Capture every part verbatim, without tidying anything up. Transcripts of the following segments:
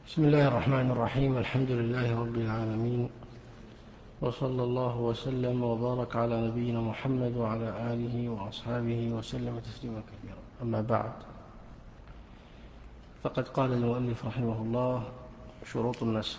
بسم الله الرحمن الرحيم. الحمد لله رب العالمين، وصلى الله وسلم وبارك على نبينا محمد وعلى آله وأصحابه وسلم تسليما كثيرا. أما بعد، فقد قال المؤلف رحمه الله: شروط النسخ.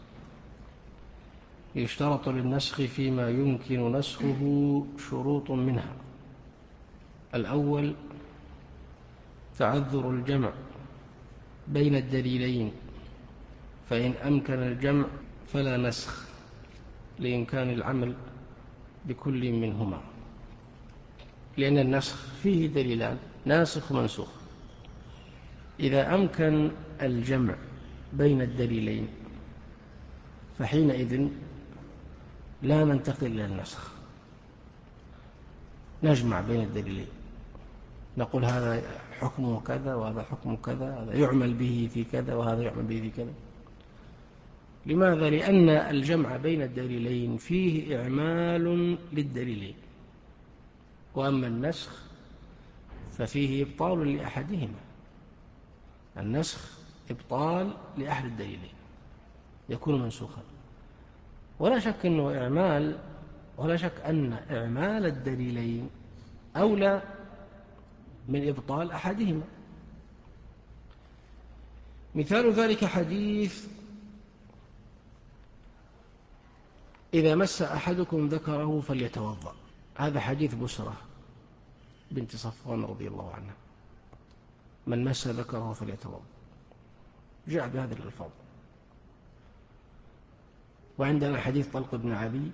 يشترط للنسخ فيما يمكن نسخه شروط منها: الأول تعذر الجمع بين الدليلين، فإن أمكن الجمع فلا نسخ لإمكان العمل بكل منهما، لأن النسخ فيه دليلان: ناسخ ومنسوخ. إذا أمكن الجمع بين الدليلين فحينئذ لا ننتقل إلى النسخ، نجمع بين الدليلين، نقول هذا حكمه كذا وهذا حكمه كذا، هذا يعمل به في كذا وهذا يعمل به في كذا. لماذا؟ لأن الجمع بين الدليلين فيه إعمال للدليلين، وأما النسخ ففيه إبطال لأحدهما. النسخ إبطال لأحد الدليلين، يكون منسوخا. ولا شك أنه إعمال ولا شك أن إعمال الدليلين أولى من إبطال أحدهما. مثال ذلك حديث: إذا مس أحدكم ذكره فليتوضأ. هذا حديث بسرة بنت صفوان رضي الله عنها: من مس ذكره فليتوضأ، جاء بهذه الألفاظ. وعندنا حديث طلق بن علي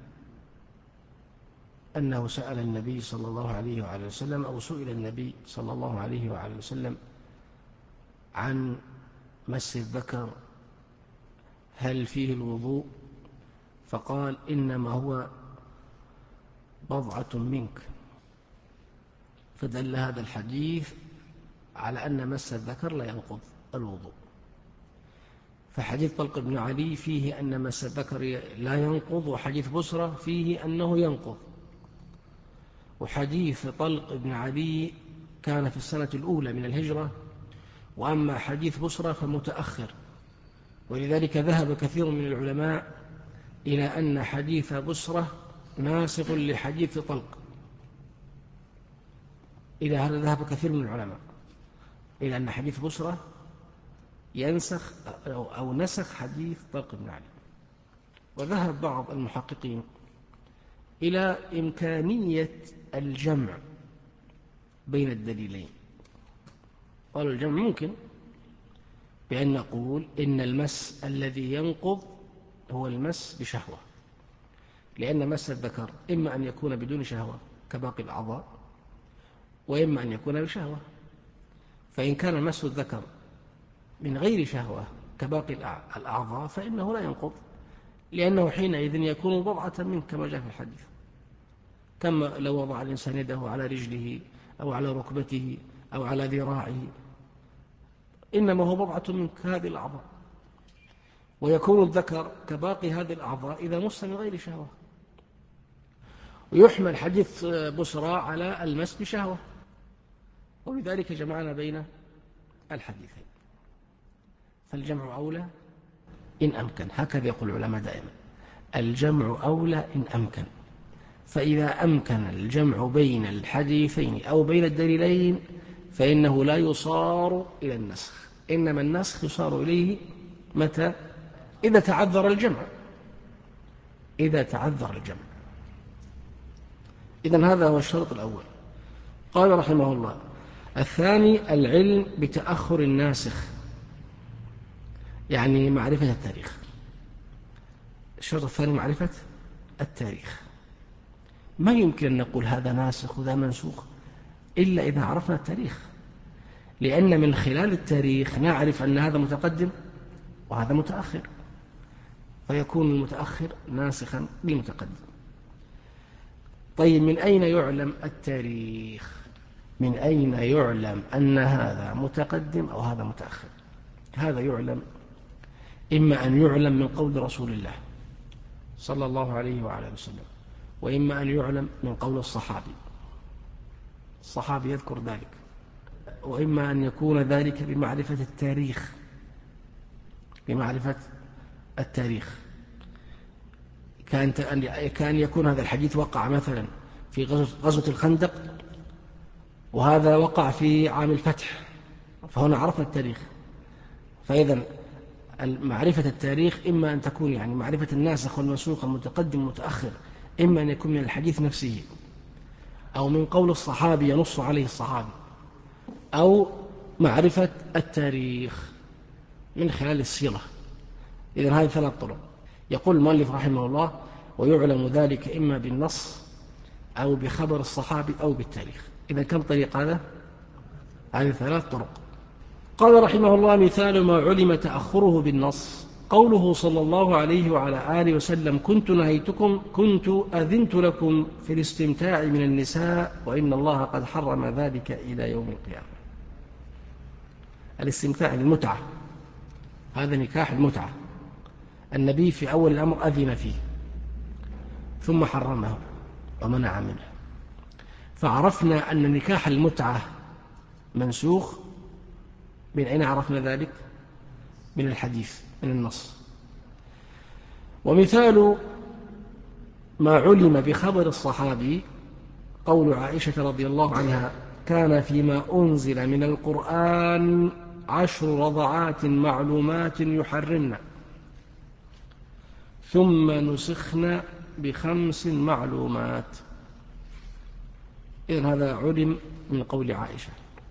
أنه سأل النبي صلى الله عليه وعلى وسلم، أو سئل النبي صلى الله عليه وعلى وسلم عن مس الذكر هل فيه الوضوء؟ فقال: إنما هو بضعة منك. فدل هذا الحديث على أن مس الذكر لا ينقض الوضوء. فحديث طلق بن علي فيه أن مس الذكر لا ينقض، وحديث بسرة فيه أنه ينقض. وحديث طلق بن علي كان في السنة الأولى من الهجرة، وأما حديث بسرة فمتأخر، ولذلك ذهب كثير من العلماء إلى أن حديث بسرة ناسخ لحديث طلق. إلى هذا ذهب كثير من العلماء، إلى أن حديث بسرة ينسخ أو نسخ حديث طلق بن علي. وذهب بعض المحققين إلى إمكانية الجمع بين الدليلين. قالوا الجمع ممكن، بأن نقول إن المس الذي ينقض هو المس بشهوة، لأن مس الذكر إما أن يكون بدون شهوة كباقي الأعضاء، وإما أن يكون بشهوة. فإن كان مس الذكر من غير شهوة كباقي الأعضاء فإنه لا ينقض، لأنه حينئذ يكون بضعة منه كما جاء في الحديث، كما لو وضع الإنسان يده على رجله أو على ركبته أو على ذراعه، إنما هو بضعة من هذه الأعضاء. ويكون الذكر كباقي هذه الأعضاء إذا مس من غير شهوة. ويحمل حديث بسرى على المس بشهوة، وبذلك جمعنا بين الحديثين. فالجمع أولى إن أمكن، هكذا يقول العلماء دائما: الجمع أولى إن أمكن. فإذا أمكن الجمع بين الحديثين أو بين الدليلين فإنه لا يصار إلى النسخ، إنما النسخ يصار إليه متى؟ إذا تعذر الجمع. إذا تعذر الجمع. إذن هذا هو الشرط الأول. قال رحمه الله: الثاني العلم بتأخر الناسخ، يعني معرفة التاريخ. الشرط الثاني معرفة التاريخ. ما يمكن أن نقول هذا ناسخ وذا منسوخ إلا إذا عرفنا التاريخ، لأن من خلال التاريخ نعرف أن هذا متقدم وهذا متأخر، فيكون المتأخر ناسخا للمتقدم. طيب، من أين يعلم التاريخ؟ من أين يعلم أن هذا متقدم أو هذا متأخر؟ هذا يعلم إما أن يعلم من قول رسول الله صلى الله عليه وعلى وسلم، وإما أن يعلم من قول الصحابي، الصحابي يذكر ذلك، وإما أن يكون ذلك بمعرفة التاريخ، في معرفة التاريخ. كان كان يكون هذا الحديث وقع مثلا في غزوة الخندق، وهذا وقع في عام الفتح، فهنا عرفنا التاريخ. فإذا معرفة التاريخ إما أن تكون يعني معرفة الناسخ والمنسوخ المتقدم والمتأخر، إما أن يكون من الحديث نفسه أو من قول الصحابي ينص عليه الصحابي، أو معرفة التاريخ من خلال السيرة. إذن هذه ثلاث طرق. يقول المؤلف رحمه الله: ويعلم ذلك إما بالنص أو بخبر الصحابي أو بالتاريخ. إذن كم طريق هذا؟ هذه ثلاث طرق. قال رحمه الله: مثال ما علم تأخره بالنص قوله صلى الله عليه وعلى آله وسلم: كنت نهيتكم كنت أذنت لكم في الاستمتاع من النساء وإن الله قد حرم ذلك إلى يوم القيامة. الاستمتاع المتعة، هذا نكاح المتعة، النبي في أول الأمر أذن فيه ثم حرمه ومنع منه. فعرفنا أن نكاح المتعة منسوخ. من أين عرفنا ذلك؟ من الحديث، من النص. ومثال ما علم بخبر الصحابي قول عائشة رضي الله عنها: كان فيما أنزل من القرآن عشر رضعات معلومات يحرمن ثم نسخن بخمس معلومات. إذن هذا علم من قول عائشة.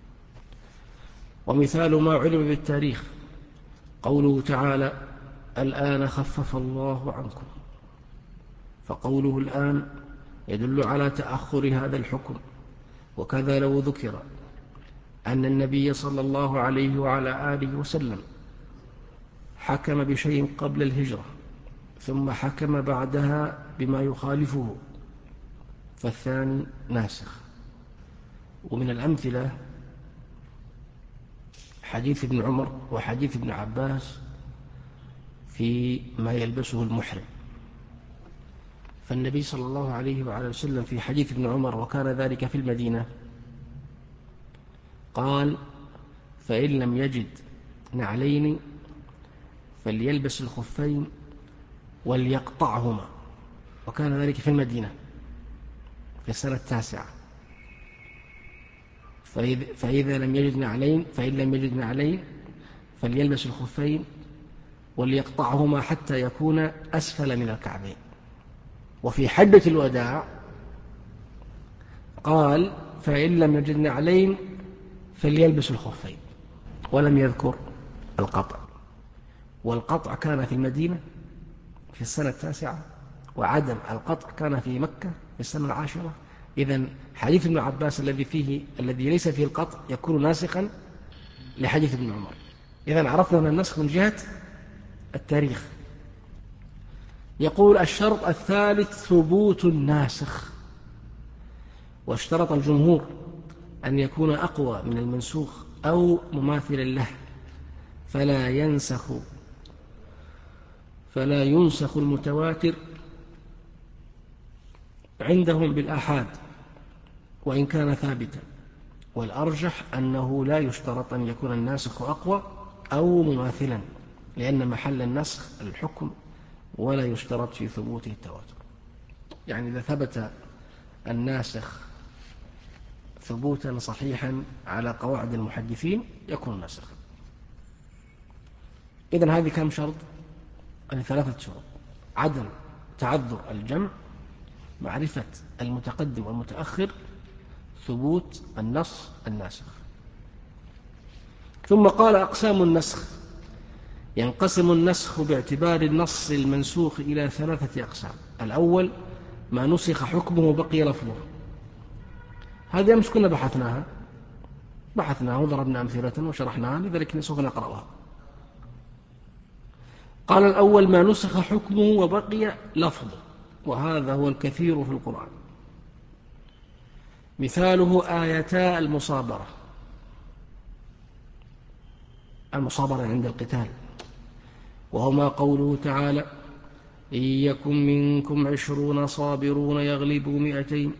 ومثال ما علم بالتاريخ قوله تعالى: الآن خفف الله عنكم. فقوله الآن يدل على تأخر هذا الحكم. وكذا لو ذكر أن النبي صلى الله عليه وعلى آله وسلم حكم بشيء قبل الهجرة ثم حكم بعدها بما يخالفه فالثاني ناسخ. ومن الأمثلة حديث ابن عمر وحديث ابن عباس في ما يلبسه المحرم. فالنبي صلى الله عليه وعلى وسلم في حديث ابن عمر، وكان ذلك في المدينة، قال: فإن لم يجد نعلين فليلبس الخفين وليقطعهما. وكان ذلك في المدينة في السنة التاسعة. فإذا لم يجد نعلين فإن لم يجد نعلين فليلبس الخفين وليقطعهما حتى يكون أسفل من الكعبين. وفي حجة الوداع قال: فإن لم يجد نعلين فليلبس الخفين، ولم يذكر القطع. والقطع كان في المدينة في السنة التاسعة، وعدم القطع كان في مكة في السنة العاشرة. إذن حديث ابن عباس الذي فيه الذي ليس فيه القطع يكون ناسخا لحديث ابن عمر. إذن عرفنا من النسخ من جهة التاريخ. يقول: الشرط الثالث ثبوت الناسخ. واشترط الجمهور أن يكون أقوى من المنسوخ أو مماثلا له، فلا ينسخ فلا ينسخ المتواتر عندهم بالآحاد وإن كان ثابتا. والأرجح أنه لا يشترط أن يكون الناسخ أقوى أو مماثلا، لأن محل النسخ الحكم ولا يشترط في ثبوته التواتر. يعني إذا ثبت الناسخ ثبوتا صحيحا على قواعد المحدثين يكون ناسخا. إذن هذه كم شرط؟ هذه ثلاثة شروط: عدم تعذر الجمع، معرفة المتقدم والمتأخر، ثبوت النص الناسخ. ثم قال: أقسام النسخ. ينقسم النسخ باعتبار النص المنسوخ إلى ثلاثة أقسام. الأول ما نسخ حكمه بقي لفظه. هذه أمس كنا بحثناها بحثناها وضربنا أمثلة وشرحناها، لذلك سوف نقرأها. قال: الأول ما نسخ حكمه وبقي لفظه، وهذا هو الكثير في القرآن. مثاله آيتا المصابرة. المصابرة عند القتال، وهما قوله تعالى: إن يكن منكم عشرون صابرون يغلبوا مئتين.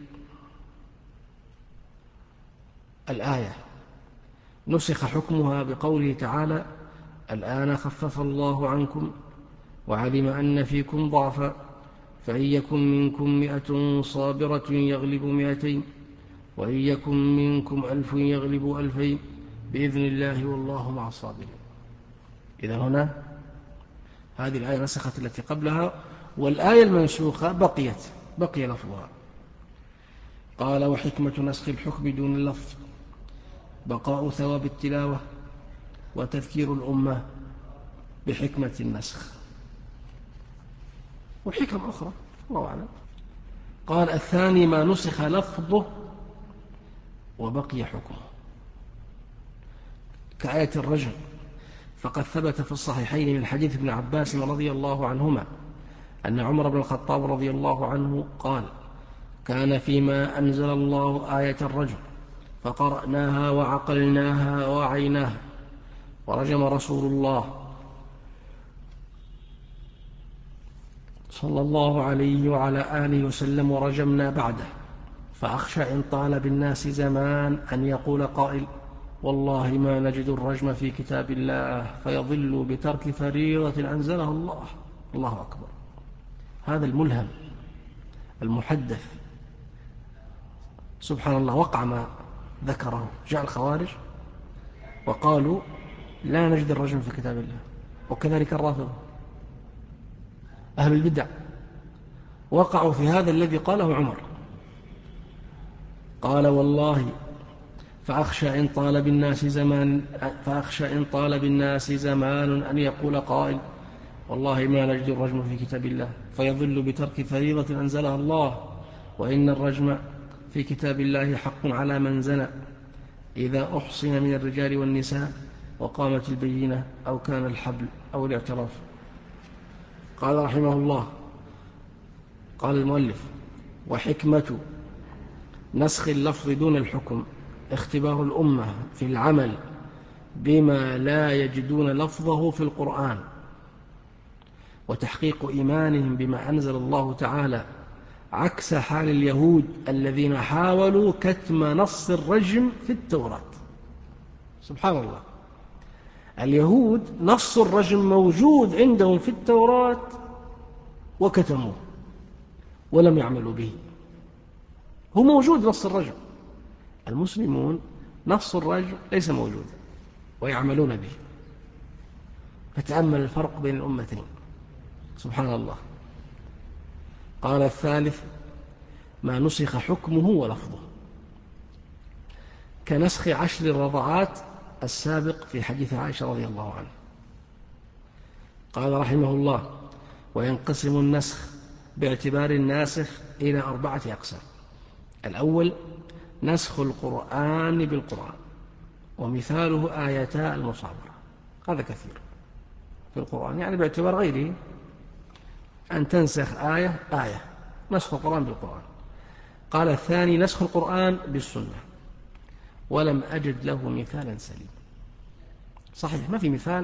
الآية نسخ حكمها بقوله تعالى: الآن خفف الله عنكم وعلم أن فيكم ضعفا فإن يكن منكم مئة صابرة يغلب مئتين وإن يكن منكم ألف يغلب ألفين بإذن الله والله مع الصابرين. إذا هنا هذه الآية نسخت التي قبلها، والآية المنسوخة بقيت بقي لفظها. قال وحكمة نسخ الحكم دون اللفظ بقاء ثواب التلاوة وتذكير الأمة بحكمة النسخ وحكم أخرى الله أعلم. قال الثاني ما نسخ لفظه وبقي حكمه كآية الرجم، فقد ثبت في الصحيحين من حديث ابن عباس رضي الله عنهما أن عمر بن الخطاب رضي الله عنه قال كان فيما أنزل الله آية الرجم فقرأناها وعقلناها ووعيناها ورجم رسول الله صلى الله عليه وعلى آله وسلم ورجمنا بعده، فأخشى إن طال بالناس زمان أن يقول قائل والله ما نجد الرجم في كتاب الله فيضل بترك فريضة أنزلها الله. الله أكبر. هذا الملهم المحدث سبحان الله وقع ما ذكره. جاء الخوارج وقالوا لا نجد الرجم في كتاب الله، وكذلك الرافضة أهل البدع وقعوا في هذا الذي قاله عمر. قال والله فأخشى إن طال بالناس زمان فأخشى إن طال بالناس زمان أن يقول قائل والله ما نجد الرجم في كتاب الله فيضل بترك فريضة أنزلها الله، وإن الرجم في كتاب الله حق على من زنى إذا أحصن من الرجال والنساء وقامت البينة أو كان الحبل أو الاعتراف. قال رحمه الله قال المؤلف وحكمة نسخ اللفظ دون الحكم اختبار الأمة في العمل بما لا يجدون لفظه في القرآن وتحقيق إيمانهم بما أنزل الله تعالى عكس حال اليهود الذين حاولوا كتم نص الرجم في التوراة. سبحان الله، اليهود نص الرجم موجود عندهم في التوراة وكتموه ولم يعملوا به. هو موجود نص الرجم، المسلمون نص الرجم ليس موجود ويعملون به. فتأمل الفرق بين الأمتين سبحان الله. قال الثالث ما نسخ حكمه ولفظه كنسخ عشر الرضعات السابق في حديث عائشة رضي الله عنه. قال رحمه الله وينقسم النسخ باعتبار الناسخ إلى أربعة أقسام. الأول نسخ القرآن بالقرآن، ومثاله آيتا المصابرة، هذا كثير في القرآن يعني باعتبار غيره أن تنسخ آية آية، نسخ القرآن بالقرآن. قال الثاني نسخ القرآن بالسنة، ولم أجد له مثالا سليم. صحيح ما في مثال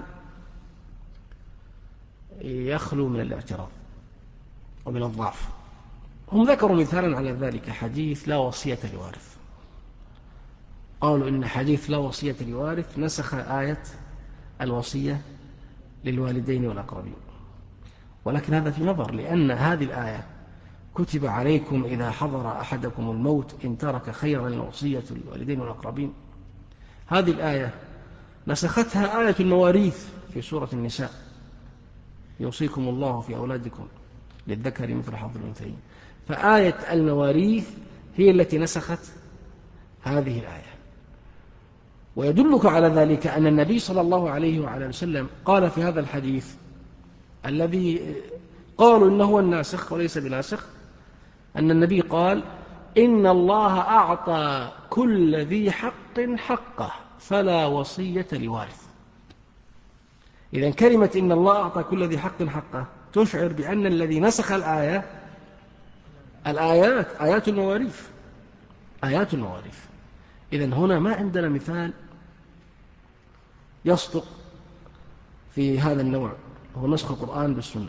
يخلو من الاعتراض ومن الضعف. هم ذكروا مثالا على ذلك حديث لا وصية لوارث، قالوا إن حديث لا وصية لوارث نسخ آية الوصية للوالدين والأقربين، ولكن هذا في نظر، لأن هذه الآية كتب عليكم إذا حضر أحدكم الموت إن ترك خيرا الوصية للوالدين والأقربين. هذه الآية نسختها آية المواريث في سورة النساء يوصيكم الله في أولادكم للذكر مثل حظ الأنثيين. فآية المواريث هي التي نسخت هذه الآية. ويدلك على ذلك أن النبي صلى الله عليه وعلى وسلم قال في هذا الحديث الذي قالوا إنه هو الناسخ وليس بناسخ، أن النبي قال إن الله أعطى كل ذي حق حقه فلا وصية لوارث. إذن كلمة إن الله أعطى كل ذي حق حقه تشعر بأن الذي نسخ الآية الآيات آيات المواريث آيات المواريث. إذن هنا ما عندنا مثال يصدق في هذا النوع، هو نسخ القرآن بالسنة.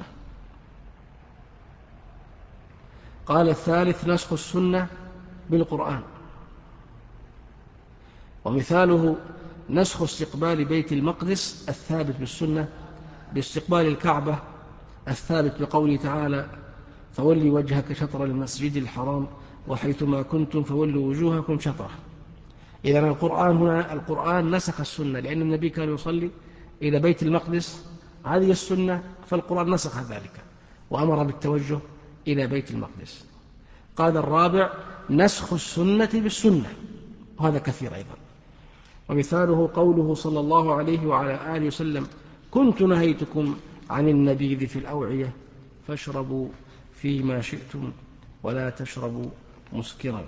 قال الثالث نسخ السنة بالقرآن، ومثاله نسخ استقبال بيت المقدس الثابت بالسنة باستقبال الكعبة الثابت بقوله تعالى فولي وجهك شطر المسجد الحرام وحيثما كنتم فولوا وجوهكم شطره. إذن القرآن هنا القرآن نسخ السنة، لأن النبي كان يصلي إلى بيت المقدس، هذه السنة، فالقرآن نسخ ذلك وأمر بالتوجه إلى بيت المقدس. قال الرابع نسخ السنة بالسنة، وهذا كثير أيضا، ومثاله قوله صلى الله عليه وعلى آله وسلم كنت نهيتكم عن النبيذ في الأوعية فاشربوا فيما شئتم ولا تشربوا مسكرا.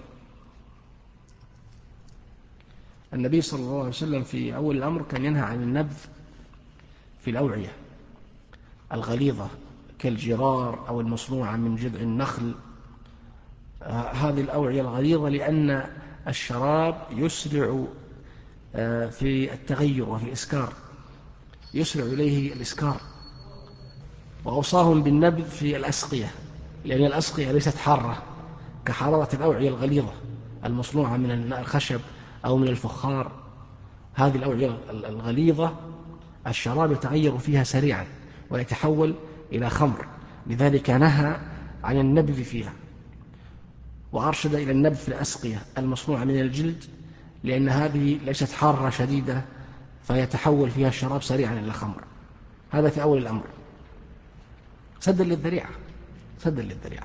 النبي صلى الله عليه وسلم في أول الأمر كان ينهى عن النبذ في الأوعية الغليظة كالجرار أو المصنوعة من جذع النخل، هذه الأوعية الغليظة، لأن الشراب يسرع في التغير وفي الإسكار، يسرع إليه الإسكار. وأوصاهم بالنبذ في الأسقية، لأن الأسقية ليست حارة كحرارة الأوعية الغليظة المصنوعة من الخشب أو من الفخار. هذه الأوعية الغليظة الشراب يتغير فيها سريعا ويتحول إلى خمر، لذلك نهى عن النبذ فيها، وأرشد إلى النبذ في الأسقية المصنوعة من الجلد، لأن هذه ليست حارة شديدة فيتحول فيها الشراب سريعا إلى خمر. هذا في أول الأمر سدا للذريعة، سدا للذريعة.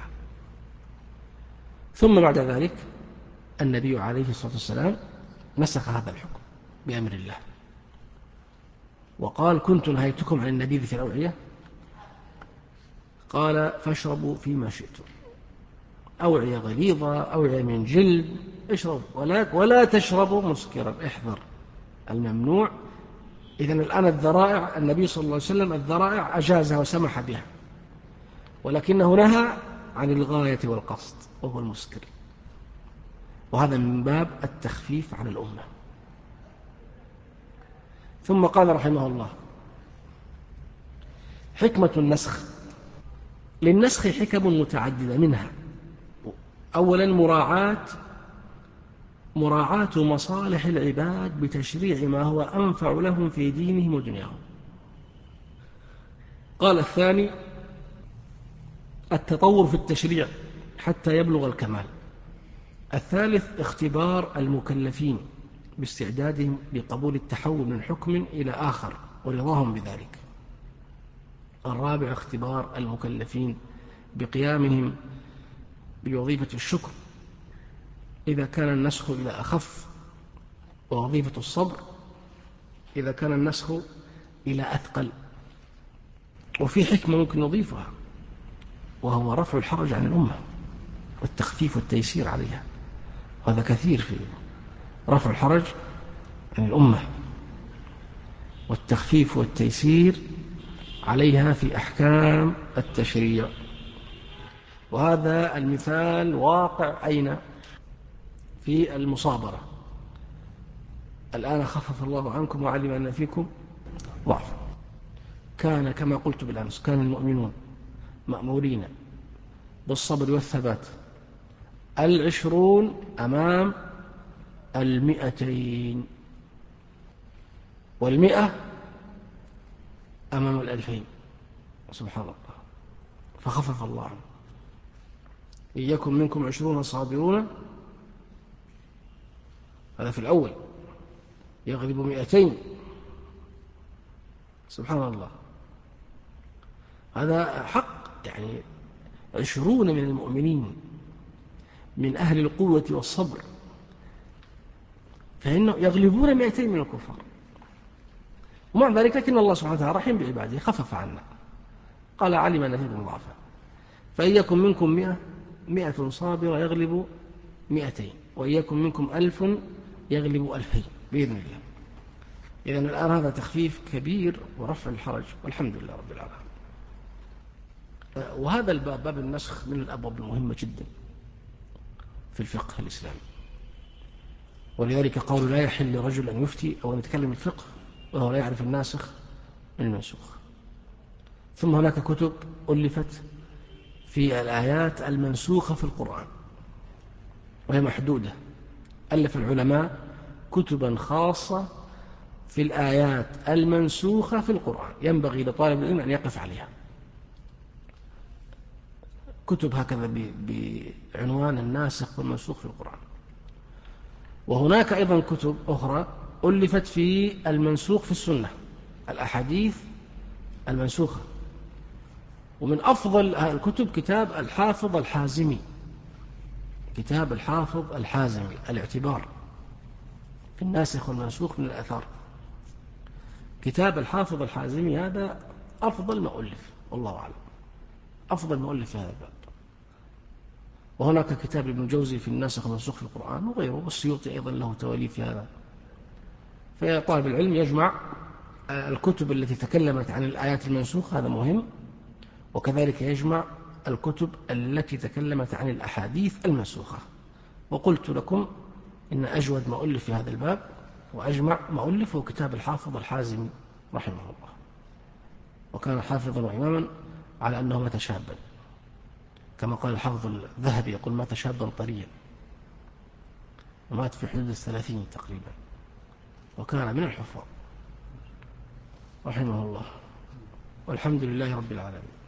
ثم بعد ذلك النبي عليه الصلاة والسلام نسخ هذا الحكم بأمر الله وقال كنت نهيتكم عن النبيذ في الأوعية، قال فاشربوا فيما شئتم، أوعية غليظة أوعية من جلد اشربوا، ولا, ولا تشربوا مسكرا، احذر الممنوع. إذن الآن الذرائع النبي صلى الله عليه وسلم الذرائع أجازها وسمح بها، ولكنه نهى عن الغاية والقصد وهو المسكر، وهذا من باب التخفيف على الأمة. ثم قال رحمه الله حكمة النسخ. للنسخ حكم متعددة، منها أولا مراعاة مراعاة مصالح العباد بتشريع ما هو أنفع لهم في دينهم ودنياهم. قال الثاني التطور في التشريع حتى يبلغ الكمال. الثالث اختبار المكلفين باستعدادهم لقبول التحول من حكم إلى آخر ورضاهم بذلك. الرابع اختبار المكلفين بقيامهم بوظيفة الشكر إذا كان النسخ إلى أخف، ووظيفة الصبر إذا كان النسخ إلى أثقل. وفي حكمة ممكن نضيفها، وهو رفع الحرج عن الأمة والتخفيف والتيسير عليها، هذا كثير في رفع الحرج عن الأمة والتخفيف والتيسير عليها في أحكام التشريع. وهذا المثال واقع أين؟ في المصابرة. الآن خفف الله عنكم وعلم أن فيكم ضعف. كان كما قلت بالأمس كان المؤمنون مأمورين بالصبر والثبات، العشرون أمام المئتين، والمئة أمام الألفين، سبحان الله. فخفف الله عنه إن يكن منكم عشرون صابرون، هذا في الأول، يغلب مئتين، سبحان الله. هذا حق، يعني عشرون من المؤمنين من أهل القوة والصبر، فإنه يغلبون مئتين من الكفار. ومع ذلك لكن الله سبحانه وتعالى رحيم بعباده خفف عنا، قال علم أن فيكم ضعفا، فإن يكن منكم مئة مئة صابرة يغلب مئتين، وإن يكن منكم ألف يغلب ألفين بإذن الله. إذن الآن هذا تخفيف كبير ورفع الحرج، والحمد لله رب العالمين. وهذا الباب باب النسخ من الأبواب المهمة جدا في الفقه الإسلامي، ولذلك قول لا يحل لرجل أن يفتي أو أن يتكلم الفقه وهو لا يعرف الناسخ من المنسوخ. ثم هناك كتب ألفت في الآيات المنسوخة في القرآن وهي محدودة. ألف العلماء كتبا خاصة في الآيات المنسوخة في القرآن ينبغي لطالب العلم أن يقف عليها. كتب هكذا بعنوان الناسخ والمنسوخ في القرآن. وهناك أيضا كتب أخرى ألفت في المنسوخ في السنة، الأحاديث المنسوخة. ومن أفضل الكتب كتاب الحافظ الحازمي، كتاب الحافظ الحازمي الاعتبار في الناسخ والمنسوخ من الآثار. كتاب الحافظ الحازمي هذا أفضل ما ألف، والله أعلم، أفضل ما ألف في هذا الباب. وهناك كتاب ابن الجوزي في الناسخ والمنسوخ في القرآن وغيره، والسيوطي أيضا له تواليف في هذا. فطالب العلم يجمع الكتب التي تكلمت عن الآيات المنسوخة، هذا مهم، وكذلك يجمع الكتب التي تكلمت عن الأحاديث المنسوخة. وقلت لكم إن أجود ما ألف في هذا الباب وأجمع ما ألف هو كتاب الحافظ الحازمي رحمه الله، وكان حافظا وإماما على أنه مات شابا، كما قال الحافظ الذهبي يقول مات شابا طريا، ومات في حدود الثلاثين تقريبا، وكان من الحفاظ رحمه الله. والحمد لله رب العالمين.